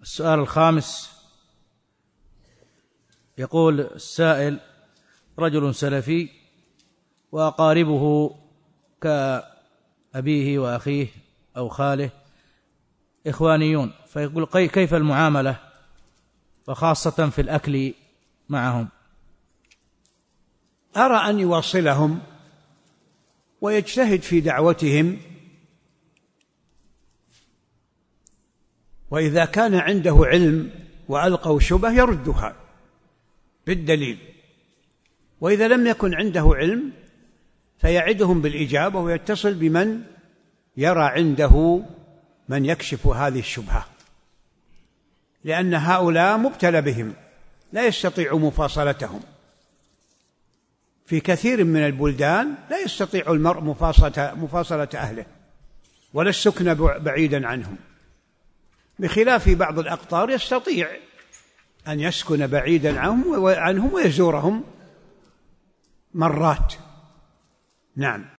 السؤال الخامس، يقول السائل: رجل سلفي وأقاربه كأبيه وأخيه أو خاله إخوانيون، فيقول كيف المعاملة وخاصة في الأكل معهم؟ أرى أن يواصلهم ويجتهد في دعوتهم، وإذا كان عنده علم وألقوا شبه يردها بالدليل، وإذا لم يكن عنده علم فيعدهم بالإجابة ويتصل بمن يرى عنده من يكشف هذه الشبهة، لأن هؤلاء مبتلى بهم لا يستطيع مفاصلتهم. في كثير من البلدان لا يستطيع المرء مفاصلة أهله ولا السكن بعيدا عنهم، بخلاف بعض الأقطار يستطيع أن يسكن بعيدا عنهم ويزورهم مرات. نعم.